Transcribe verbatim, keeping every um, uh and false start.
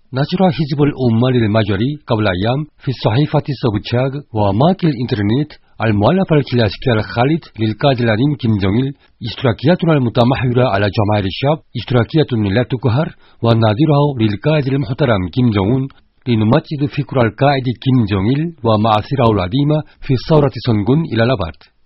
نشر حزب الأمة للمجري قبل أيام في الصحيفة سوبتشاغ وموقع الإنترنت المؤلف الكلاسيكي الخالد للقائد العظيم كيم جونغ إل اشتراكياتنا المتمحورة على جماهير الشعب اشتراكية لا تقهر ونظيره للقائد المحترم كيم جونغ أون لنمجد فكر القائد كيم جونغ إل ومآثره العظيمة في ثورة سونغون إلى الأبد.